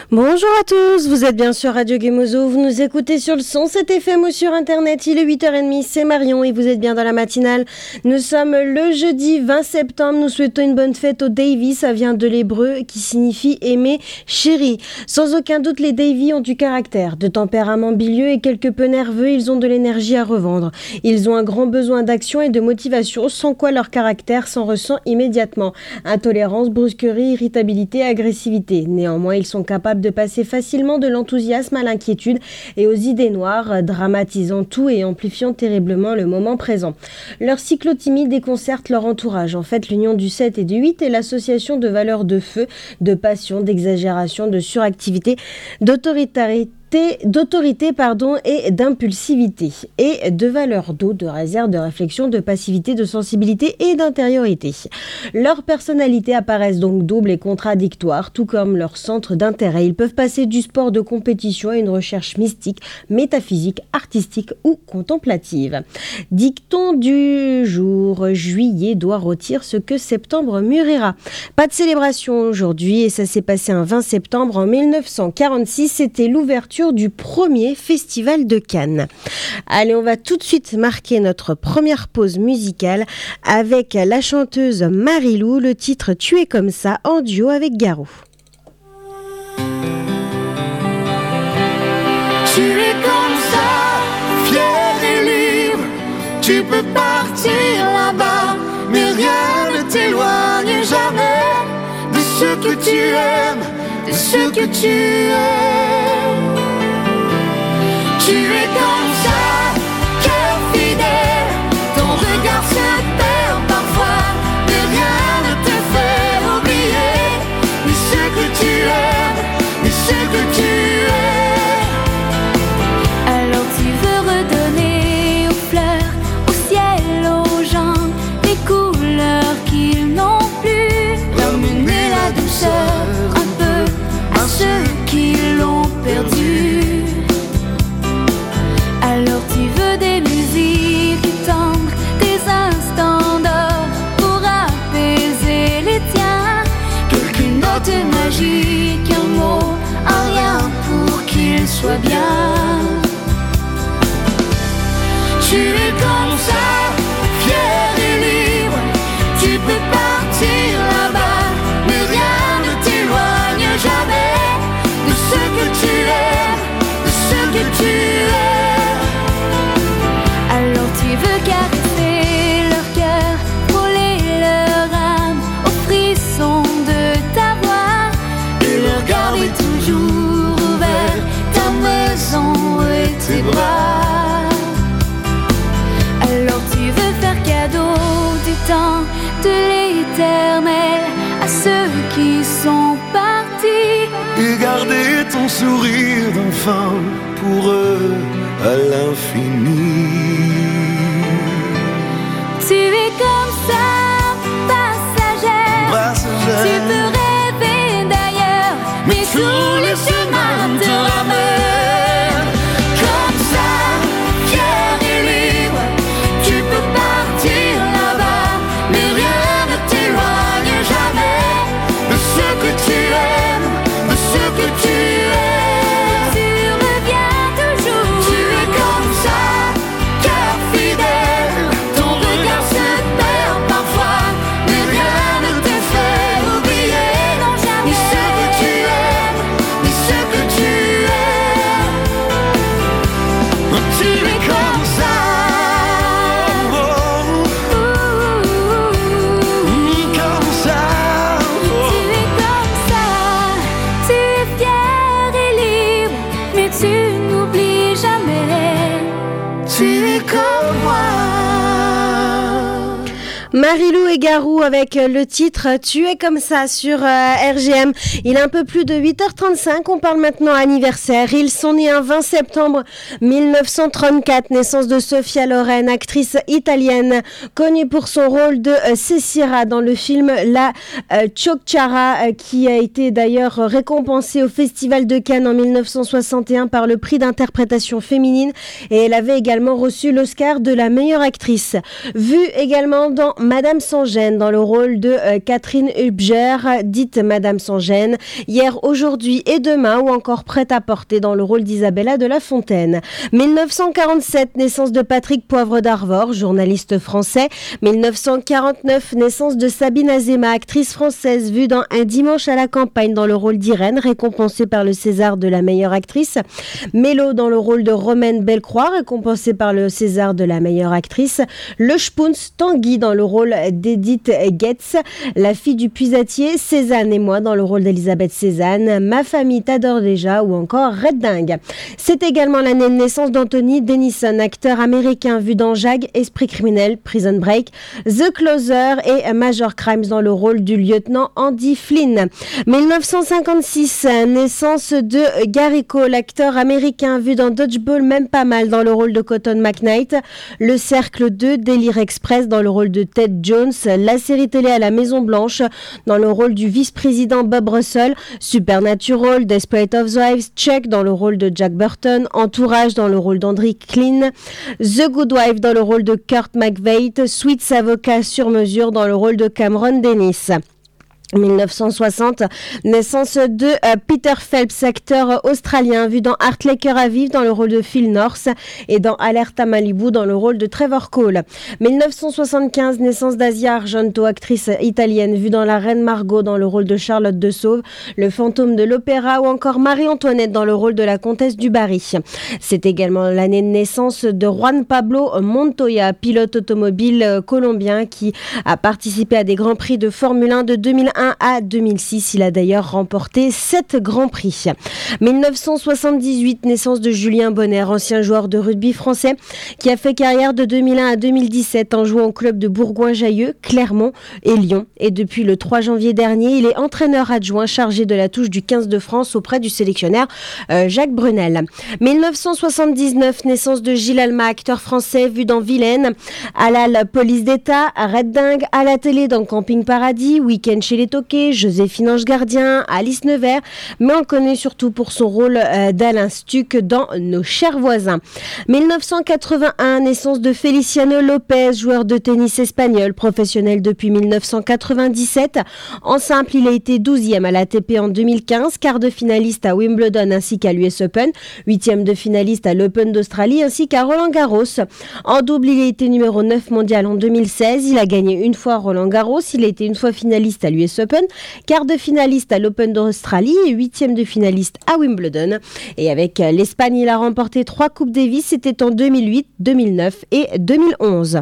Bonjour à tous, vous êtes bien sur Radio Gemozo, vous nous écoutez sur le 107 FM ou sur internet, il est 8h30, c'est Marion et vous êtes bien dans la matinale. Nous sommes le jeudi 20 septembre, nous souhaitons une bonne fête aux Davy, ça vient de l'hébreu qui signifie aimer, chéri. Sans aucun doute, les Davy ont du caractère, de tempérament bilieux et quelque peu nerveux, ils ont de l'énergie à revendre. Ils ont un grand besoin d'action et de motivation, sans quoi leur caractère s'en ressent immédiatement. Intolérance, brusquerie, irritabilité, agressivité. Néanmoins, ils sont capables de passer facilement de l'enthousiasme à l'inquiétude et aux idées noires, dramatisant tout et amplifiant terriblement le moment présent. Leur cyclothymie déconcerte leur entourage. En fait, l'union du 7 et du 8 est l'association de valeurs de feu, de passion, d'exagération, de suractivité, d'autorité et d'impulsivité, et de valeurs d'eau, de réserve, de réflexion, de passivité, de sensibilité et d'intériorité. Leurs personnalités apparaissent donc doubles et contradictoires, tout comme leur centre d'intérêt. Ils peuvent passer du sport de compétition à une recherche mystique, métaphysique, artistique ou contemplative. Dicton du jour, juillet doit rôtir ce que septembre mûrira. Pas de célébration aujourd'hui et ça s'est passé un 20 septembre en 1946, c'était l'ouverture du premier festival de Cannes. Allez, on va tout de suite marquer notre première pause musicale avec la chanteuse Marie-Lou, le titre Tu es comme ça en duo avec Garou. Tu es comme ça, fier et libre, tu peux partir là-bas, mais rien ne t'éloigne jamais de ce que tu aimes, de ce que tu aimes. Tu es comme ça, cœur fidèle, ton regard se perd parfois, mais rien ne te fait oublier ni ce que tu aimes, ni ce que tu aimes. Alors tu veux redonner aux fleurs, au ciel, aux gens, des couleurs qu'ils n'ont plus, ramener la douceur un peu à ceux qui l'ont perdu. Alors tu veux des musiques tendres, des instants d'or pour apaiser les tiens. Quelques notes magiques, un mot, un rien pour qu'il soit bien. Tu es comme ça, fier et libre, tu peux partir là-bas, mais rien ne t'éloigne jamais de ce que tu aimes, de ce que tu aimes. Alors tu veux caresser leur cœur, frôler leur âme au frisson de ta voix, Et leur garder toujours ouvert ta maison et tes bras. Alors tu veux faire cadeau du temps, de l'éternel à ceux qui sont partis, et garder ton sourire d'enfant pour eux à l'infini. Tu es comme ça, passagère. Tu peux rêver d'ailleurs, mais tous les chemins te ramènent. Comme ça, fier et libre, tu peux partir là-bas, mais rien ne t'éloigne jamais de ce que tu aimes, de ce que tu aimes. Tu reviens toujours. Tu es comme ça, cœur fidèle, ton regard se perd parfois, mais rien ne te fait oublier Non, ni jamais. ce que tu aimes, ni ce que tu aimes. Tu es comme ça, oh, comme ça, Tu es comme ça, tu es fier et libre, mais tu n'oublies jamais. tu es comme moi. Marie-Lou et Garou avec le titre Tu es comme ça sur RGM. Il est un peu plus de 8h35, on parle maintenant anniversaire. Ils sont nés un 20 septembre 1934, naissance de Sofia Loren, actrice italienne, connue pour son rôle de Cecira dans le film La Ciocciara, qui a été d'ailleurs récompensée au Festival de Cannes en 1961 par le prix d'interprétation féminine, et elle avait également reçu l'Oscar de la meilleure actrice. Vue également dans Madame Sans-Gêne dans le rôle de Catherine Hubger, dite Madame Sans-Gêne, Hier, Aujourd'hui et Demain, ou encore Prêt-à-porter dans le rôle d'Isabella de La Fontaine. 1947, naissance de Patrick Poivre d'Arvor, journaliste français. 1949, naissance de Sabine Azéma, actrice française vue dans Un dimanche à la campagne dans le rôle d'Irène, récompensée par le César de la meilleure actrice. Mélo dans le rôle de Romaine Bellecroix, récompensée par le César de la meilleure actrice. Le Spoons, Tanguy dans le rôle d'Edith Getz. La fille du puisatier, Cézanne et moi dans le rôle d'Elisabeth Cézanne. Ma famille t'adore déjà, ou encore Red Dingue. C'est également l'année de naissance d'Anthony Denison, acteur américain vu dans Jag, Esprit criminel, Prison Break, The Closer et Major Crimes dans le rôle du lieutenant Andy Flynn. 1956, naissance de Gary Cole, l'acteur américain vu dans Dodgeball, même pas mal dans le rôle de Cotton McKnight. Le Cercle 2, Délire Express dans le rôle de Ted Jones. La série télé à la Maison Blanche dans le rôle du vice-président Bob Russell. Supernatural, Desperate Housewives, Chuck dans le rôle de Jack Burton. Entourage dans le rôle d'Andrew Klein. The Good Wife dans le rôle de Kurt McVeigh. Sweets Avocat sur mesure dans le rôle de Cameron Dennis. 1960, naissance de Peter Phelps, acteur australien vu dans Hartley Cœur à vivre dans le rôle de Phil North et dans Alerte à Malibu dans le rôle de Trevor Cole. 1975, naissance d'Asia Argento, actrice italienne vue dans La Reine Margot dans le rôle de Charlotte de Sauve, Le Fantôme de l'Opéra ou encore Marie-Antoinette dans le rôle de la Comtesse du Barry. C'est également l'année de naissance de Juan Pablo Montoya, pilote automobile colombien qui a participé à des Grands Prix de Formule 1 de 2001 à 2006. Il a d'ailleurs remporté 7 Grands Prix. 1978, naissance de Julien Bonner, ancien joueur de rugby français qui a fait carrière de 2001 à 2017 en jouant au club de Bourgoin-Jallieu, Clermont et Lyon. Et depuis le 3 janvier dernier, il est entraîneur adjoint chargé de la touche du 15 de France auprès du sélectionneur Jacques Brunel. 1979, naissance de Gilles Alma, acteur français vu dans Vilaine, Halal, Police d'État, Red Dingue, à la télé dans Camping Paradis, Week-end chez les Toqués, Joséphine Ange Gardien, Alice Nevers, mais on le connaît surtout pour son rôle d'Alain Stuck dans Nos chers voisins. 1981, naissance de Feliciano Lopez, joueur de tennis espagnol, professionnel depuis 1997. En simple, il a été 12e à l'ATP en 2015, quart de finaliste à Wimbledon ainsi qu'à l'US Open, 8e de finaliste à l'Open d'Australie ainsi qu'à Roland Garros. En double, il a été numéro 9 mondial en 2016, il a gagné une fois Roland Garros, il a été une fois finaliste à l'US Open, quart de finaliste à l'Open d'Australie et 8e de finaliste à Wimbledon. Et avec l'Espagne, il a remporté 3 Coupes Davis, c'était en 2008, 2009 et 2011.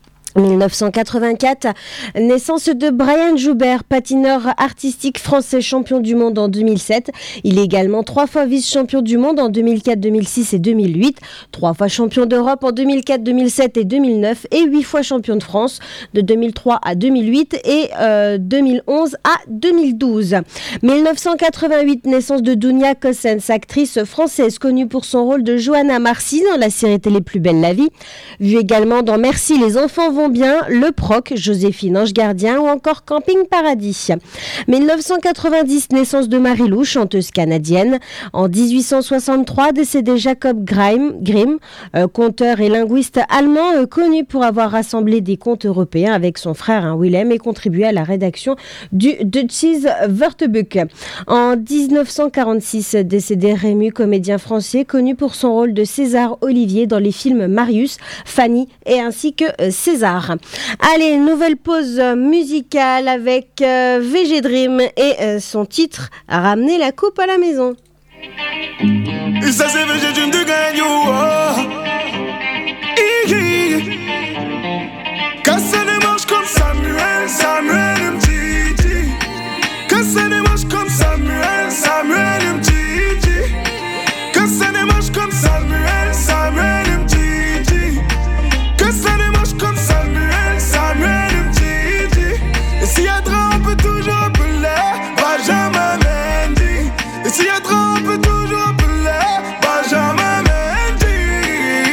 1984, naissance de Brian Joubert, patineur artistique français champion du monde en 2007. Il est également 3 fois vice-champion du monde en 2004, 2006 et 2008, 3 fois champion d'Europe en 2004, 2007 et 2009 et 8 fois champion de France de 2003 à 2008 et 2011 à 2012. 1988, naissance de Dounia Cossens, actrice française connue pour son rôle de Johanna Marcy dans la série télé Plus belle la vie, vue également dans Merci les enfants vont bien, Le Proc, Joséphine Ange Gardien ou encore Camping Paradis. 1990, naissance de Marie-Lou, chanteuse canadienne. En 1863, décédé Jacob Grimm, conteur et linguiste allemand connu pour avoir rassemblé des contes européens avec son frère Willem et contribué à la rédaction du Deutsches Wörterbuch. En 1946, décédé Rému, comédien français connu pour son rôle de César Olivier dans les films Marius, Fanny et ainsi que César. Allez, nouvelle pause musicale avec VG Dream et son titre Ramener la coupe à la maison. Et ça c'est VG Dream de Gagno. Casse les manches comme Samuel Mtiti. Casse les manches comme Samuel Mtiti. Casse les manches comme Samuel Mtiti. Casse les manches comme Samuel Mtiti. Et s'il y a trop, on peut toujours appeler Benjamin Mendy. Et s'il y a trop, on peut toujours appeler Benjamin Mendy.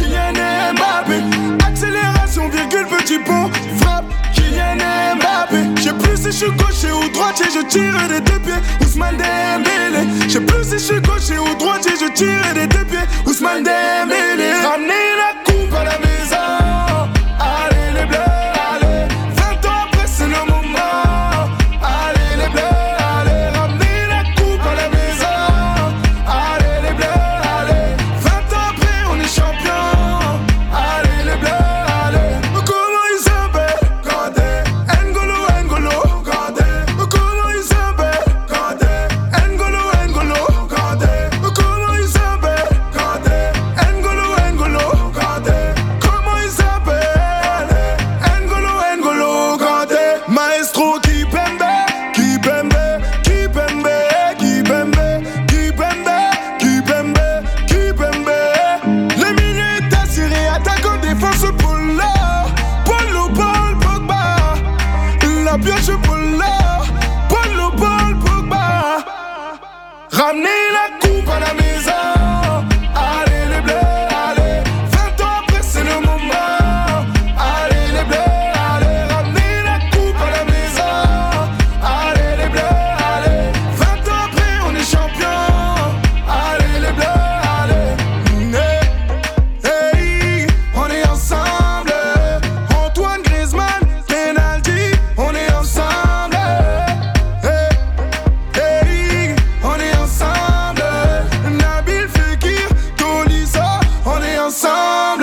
Kylian Mbappé. Accélération, virgule, petit pont, frappe, Kylian Mbappé. Je sais plus si je suis gaucher ou droitier, je tire des deux pieds, Ousmane Dembélé. Je sais plus si je suis gaucher ou droitier, je tire des deux pieds, Ousmane Dembélé. Ramenez la coupe à la maison, allez les bleus, allez. 20 ans après c'est le moment, allez les bleus, allez. Ramenez la coupe à la maison, allez les bleus, allez. 20 ans après on est champion, allez les bleus, allez. Comment ils s'appellent Kanté, N'Golo Kanté. Comment ils s'appellent Kanté, N'Golo Kanté. Comment ils s'appellent Kanté, N'Golo Kanté. Comment ils s'appellent N'Golo Kanté. Maestro Kipembe, Kipembe, Kipembe, Kipembe, Kipembe, Kipembe, Kipembe. Les minutes assurées, attaquant, défense, Paul Pogba. La pioche, Paul Pogba. Ramenez la coupe à la maison, allez les bleus, allez. 20 ans après c'est le moment, allez les bleus, allez. Ramenez la coupe à la maison, allez les bleus, allez. 20 ans après on est champion, allez les bleus, allez. Hey, on est ensemble. Antoine Griezmann, penalty, on est ensemble. Hey, on est ensemble. Nabil Fekir, Tolisso, on est ensemble.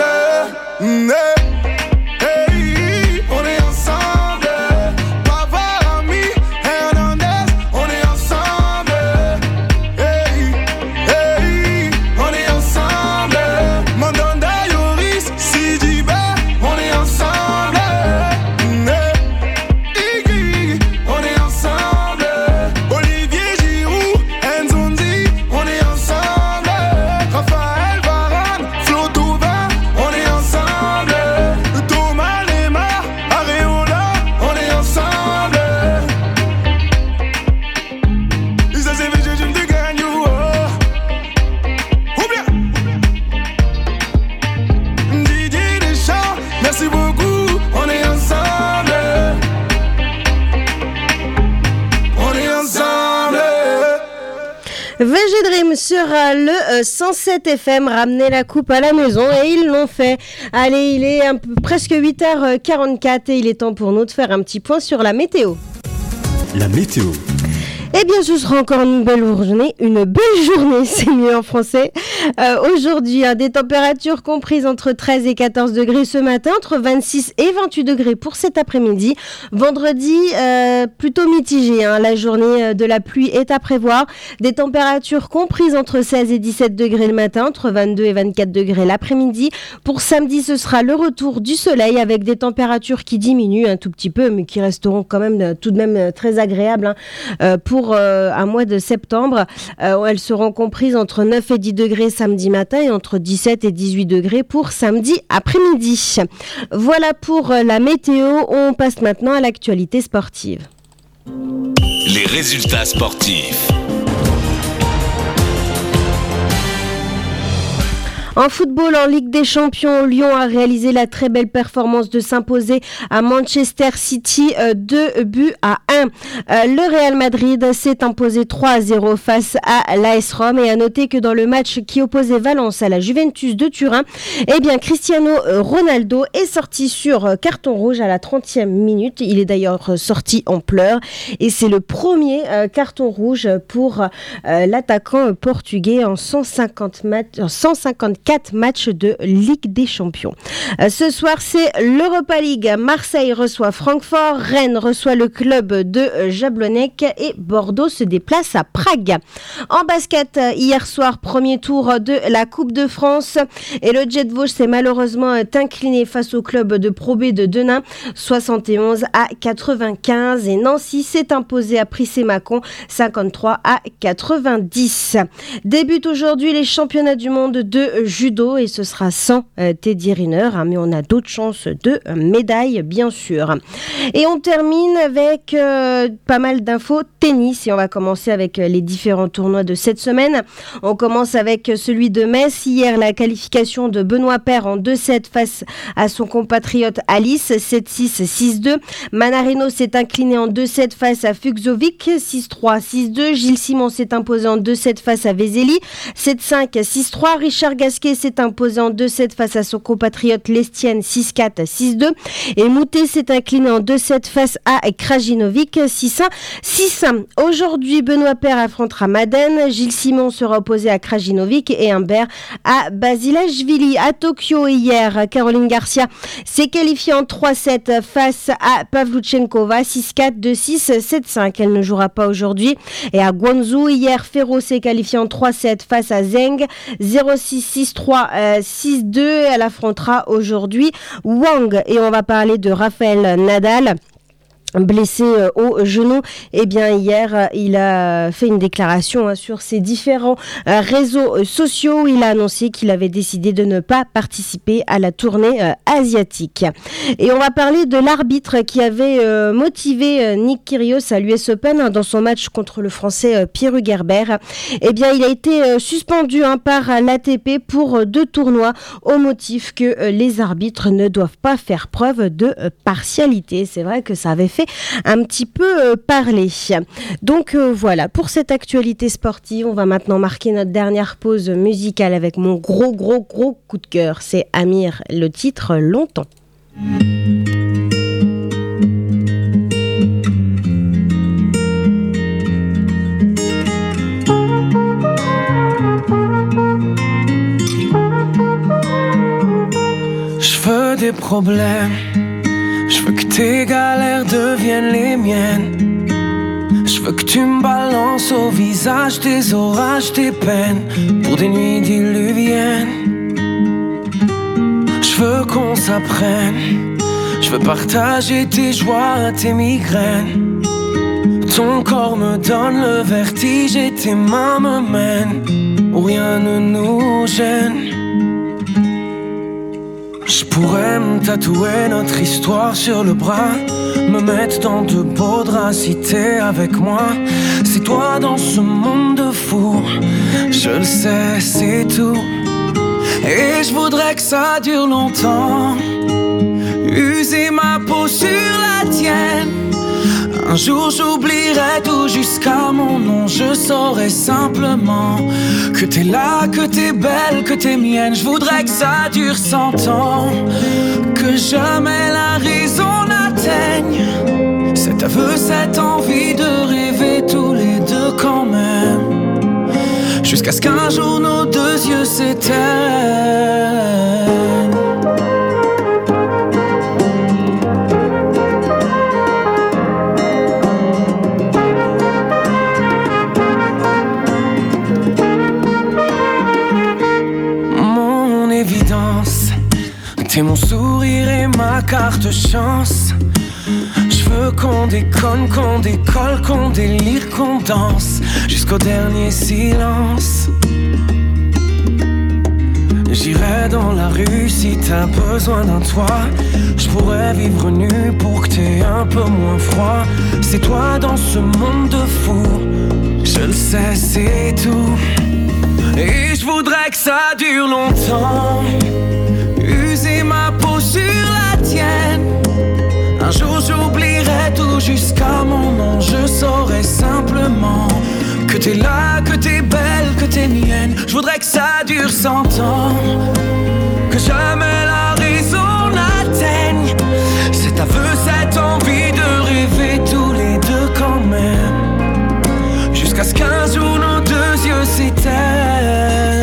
Hey, on est ensemble. Pavard, Ami, Hernandez, on est ensemble. Hey, on est ensemble. Mandanda, Yoris, Sidibé, on est ensemble. Iggy, on est ensemble. Olivier Giroud, Nzonzi, on est ensemble. Raphaël Varane, Flo Thauvin, on est ensemble. Thomas Lemar, Areola, on est ensemble. Ça c'est fait, je me gagne, ou bien Didier Deschamps, merci beaucoup, on est ensemble. On est ensemble. VG Dream sur le 107 FM, ramener la coupe à la maison, et ils l'ont fait. Allez, il est presque 8h44 et il est temps pour nous de faire un petit point sur la météo. La météo. Eh bien, ce sera encore une belle journée, c'est mieux en français. Aujourd'hui, des températures comprises entre 13 et 14 degrés ce matin, entre 26 et 28 degrés pour cet après-midi. Vendredi, plutôt mitigé, la journée de la pluie est à prévoir. Des températures comprises entre 16 et 17 degrés le matin, entre 22 et 24 degrés l'après-midi. Pour samedi, ce sera le retour du soleil avec des températures qui diminuent un tout petit peu, mais qui resteront quand même tout de même très agréables pour un mois de septembre. Elles seront comprises entre 9 et 10 degrés samedi matin et entre 17 et 18 degrés pour samedi après-midi. Voilà pour la météo. On passe maintenant à l'actualité sportive. Les résultats sportifs. En football, en Ligue des Champions, Lyon a réalisé la très belle performance de s'imposer à Manchester City 2 buts à 1. Le Real Madrid s'est imposé 3-0 face à l'AS Rome, et à noter que dans le match qui opposait Valence à la Juventus de Turin, eh bien Cristiano Ronaldo est sorti sur carton rouge à la 30e minute. Il est d'ailleurs sorti en pleurs, et c'est le premier carton rouge pour l'attaquant portugais en 154 matchs de Ligue des Champions. Ce soir, c'est l'Europa League. Marseille reçoit Francfort, Rennes reçoit le club de Jablonec et Bordeaux se déplace à Prague. En basket, hier soir, premier tour de la Coupe de France, et le Jet Vosges s'est malheureusement incliné face au club de Pro B de Denain, 71-95, et Nancy s'est imposé à Prissé-Mâcon, 53-90. Débutent aujourd'hui les championnats du monde de judo et ce sera sans Teddy Riner, hein, mais on a d'autres chances de médailles bien sûr. Et on termine avec pas mal d'infos tennis et on va commencer avec les différents tournois de cette semaine. On commence avec celui de Metz. Hier, la qualification de Benoît Paire en 2-7 face à son compatriote Alice, 7-6, 6-2. Manarino s'est incliné en 2-7 face à Fuxovic, 6-3, 6-2. Gilles Simon s'est imposé en 2-7 face à Vezeli, 7-5, 6-3. Richard Gasquet s'est imposé en 2-7 face à son compatriote Lestienne, 6-4, 6-2. Et Moutet s'est incliné en 2-7 face à Krajinovic, 6-1, 6-1. Aujourd'hui, Benoît Paire affrontera Madden, Gilles Simon sera opposé à Krajinovic et Humbert à Basilashvili. À Tokyo hier, Caroline Garcia s'est qualifiée en 3-7 face à Pavluchenkova, 6-4, 2-6, 7-5. Elle ne jouera pas aujourd'hui. Et à Guangzhou, hier, Ferro s'est qualifiée en 3-7 face à Zheng, 0-6, 6-3, 6-2. Elle affrontera aujourd'hui Wang. Et on va parler de Rafael Nadal. Blessé au genou, eh bien hier il a fait une déclaration sur ses différents réseaux sociaux. Il a annoncé qu'il avait décidé de ne pas participer à la tournée asiatique. Et on va parler de l'arbitre qui avait motivé Nick Kyrgios à l'US Open dans son match contre le Français Pierre Hugerbert. Eh bien il a été suspendu par l'ATP pour 2 tournois au motif que les arbitres ne doivent pas faire preuve de partialité. C'est vrai que ça avait fait un petit peu parler. Donc voilà, pour cette actualité sportive, on va maintenant marquer notre dernière pause musicale avec mon gros coup de cœur. C'est Amir, le titre Longtemps. Je veux des problèmes. Je veux que tes galères deviennent les miennes. Je veux que tu me balances au visage tes orages, tes peines pour des nuits diluviennes. Je veux qu'on s'apprenne. Je veux partager tes joies, tes migraines. Ton corps me donne le vertige et tes mains me mènent où rien ne nous gêne. Je pourrais me tatouer notre histoire sur le bras, me mettre dans de beaux draps si t'es avec moi. C'est toi dans ce monde de fou, je le sais, c'est tout. Et je voudrais que ça dure longtemps, user ma peau sur la tienne. Un jour j'oublierai tout jusqu'à mon nom. Je saurai simplement que t'es là, que t'es belle, que t'es mienne. Je voudrais que ça dure 100 ans, que jamais la raison n'atteigne cet aveu, cette envie de rêver tous les deux quand même, jusqu'à ce qu'un jour nos 2 yeux s'éteignent. T'es mon sourire et ma carte chance. Je veux qu'on déconne, qu'on décolle, qu'on délire, qu'on danse jusqu'au dernier silence. J'irai dans la rue si t'as besoin d'un toit. Je pourrais vivre nu pour que t'aies un peu moins froid. C'est toi dans ce monde de fou, je le sais, c'est tout. Et je voudrais que ça dure longtemps, user ma peau sur la tienne. Un jour j'oublierai tout jusqu'à mon nom. Je saurai simplement que t'es là, que t'es belle, que t'es mienne. Je voudrais que ça dure 100 ans, que jamais la raison n'atteigne cet aveu, cette envie de rêver tous les deux quand même, jusqu'à ce qu'un jour nos 2 yeux s'éteignent.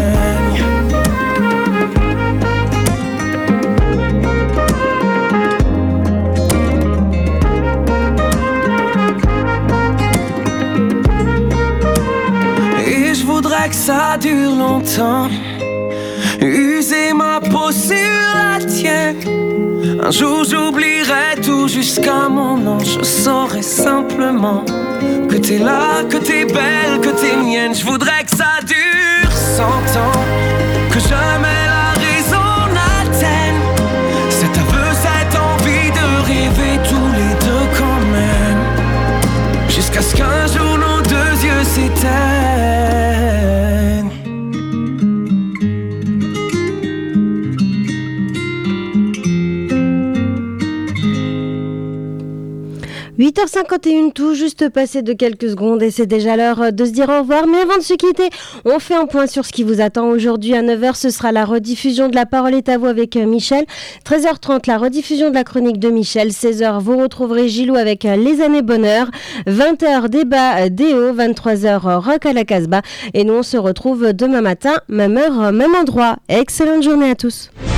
Que ça dure longtemps, user ma peau sur la tienne. Un jour j'oublierai tout jusqu'à mon nom. Je saurai simplement que t'es là, que t'es belle, que t'es mienne. Je voudrais que ça dure 100 ans, que jamais la raison n'atteigne cet aveu, cette envie de rêver tous les deux quand même, jusqu'à ce qu'un jour nos deux yeux s'éteignent. 8h51, tout juste passé de quelques secondes et c'est déjà l'heure de se dire au revoir. Mais avant de se quitter, on fait un point sur ce qui vous attend aujourd'hui. À 9h, ce sera la rediffusion de La Parole est à vous avec Michel. 13h30, la rediffusion de la chronique de Michel. 16h, vous retrouverez Gilou avec Les Années Bonheur. 20h, débat Déo. 23h, Rock à la Casbah. Et nous, on se retrouve demain matin, même heure, même endroit. Excellente journée à tous.